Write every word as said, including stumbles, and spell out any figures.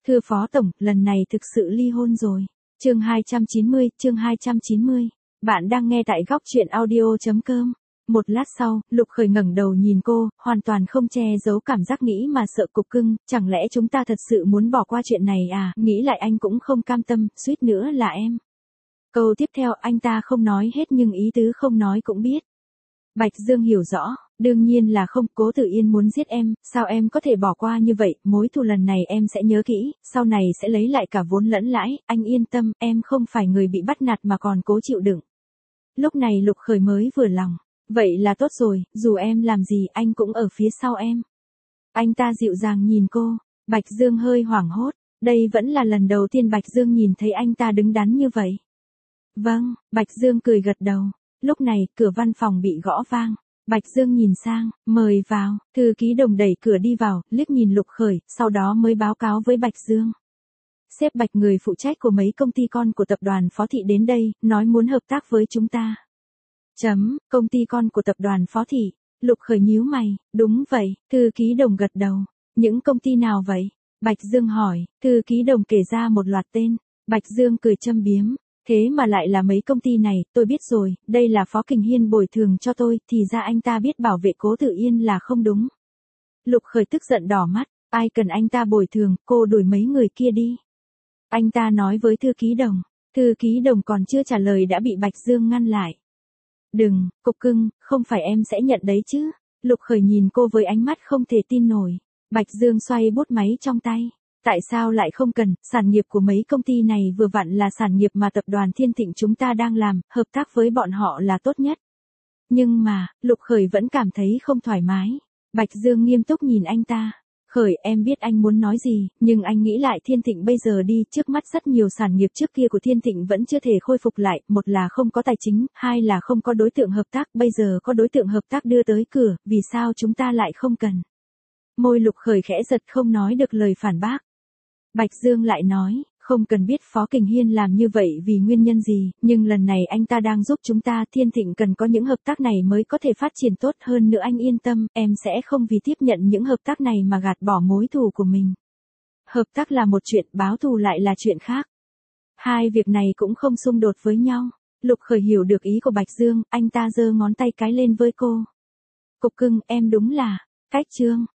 Thưa Phó Tổng, lần này thực sự ly hôn rồi. Chương hai trăm chín mươi, chương hai trăm chín mươi. Bạn đang nghe tại góc truyện audio.com. Một lát sau, Lục Khởi ngẩng đầu nhìn cô, hoàn toàn không che giấu cảm giác nghĩ mà sợ cục cưng, chẳng lẽ chúng ta thật sự muốn bỏ qua chuyện này à, nghĩ lại anh cũng không cam tâm, suýt nữa là em. Câu tiếp theo anh ta không nói hết nhưng ý tứ không nói cũng biết. Bạch Dương hiểu rõ, đương nhiên là không, Cố Tử Yên muốn giết em, sao em có thể bỏ qua như vậy, mối thù lần này em sẽ nhớ kỹ, sau này sẽ lấy lại cả vốn lẫn lãi, anh yên tâm, em không phải người bị bắt nạt mà còn cố chịu đựng. Lúc này Lục Khởi mới vừa lòng, vậy là tốt rồi, dù em làm gì anh cũng ở phía sau em. Anh ta dịu dàng nhìn cô, Bạch Dương hơi hoảng hốt, đây vẫn là lần đầu tiên Bạch Dương nhìn thấy anh ta đứng đắn như vậy. Vâng, Bạch Dương cười gật đầu. Lúc này, cửa văn phòng bị gõ vang. Bạch Dương nhìn sang, mời vào, thư ký Đồng đẩy cửa đi vào, liếc nhìn Lục Khởi, sau đó mới báo cáo với Bạch Dương. Sếp Bạch, người phụ trách của mấy công ty con của tập đoàn Phó Thị đến đây, nói muốn hợp tác với chúng ta. Chấm, công ty con của tập đoàn Phó Thị. Lục Khởi nhíu mày, đúng vậy, thư ký Đồng gật đầu. Những công ty nào vậy? Bạch Dương hỏi, thư ký Đồng kể ra một loạt tên. Bạch Dương cười châm biếm. Thế mà lại là mấy công ty này, tôi biết rồi, đây là Phó Kình Hiên bồi thường cho tôi, thì ra anh ta biết bảo vệ Cố Tử Yên là không đúng. Lục Khởi tức giận đỏ mắt, ai cần anh ta bồi thường, cô đuổi mấy người kia đi. Anh ta nói với thư ký Đồng, thư ký Đồng còn chưa trả lời đã bị Bạch Dương ngăn lại. Đừng, cục cưng, không phải em sẽ nhận đấy chứ. Lục Khởi nhìn cô với ánh mắt không thể tin nổi. Bạch Dương xoay bút máy trong tay. Tại sao lại không cần, sản nghiệp của mấy công ty này vừa vặn là sản nghiệp mà tập đoàn Thiên Thịnh chúng ta đang làm, hợp tác với bọn họ là tốt nhất. Nhưng mà, Lục Khởi vẫn cảm thấy không thoải mái. Bạch Dương nghiêm túc nhìn anh ta. Khởi, em biết anh muốn nói gì, nhưng anh nghĩ lại Thiên Thịnh bây giờ đi, trước mắt rất nhiều sản nghiệp trước kia của Thiên Thịnh vẫn chưa thể khôi phục lại, một là không có tài chính, hai là không có đối tượng hợp tác, bây giờ có đối tượng hợp tác đưa tới cửa, vì sao chúng ta lại không cần. Môi Lục Khởi khẽ giật không nói được lời phản bác. Bạch Dương lại nói, không cần biết Phó Kình Hiên làm như vậy vì nguyên nhân gì, nhưng lần này anh ta đang giúp chúng ta, Thiên Thịnh cần có những hợp tác này mới có thể phát triển tốt hơn nữa, anh yên tâm, em sẽ không vì tiếp nhận những hợp tác này mà gạt bỏ mối thù của mình. Hợp tác là một chuyện, báo thù lại là chuyện khác. Hai việc này cũng không xung đột với nhau. Lục Khởi hiểu được ý của Bạch Dương, anh ta giơ ngón tay cái lên với cô. Cục cưng, em đúng là, cách trương.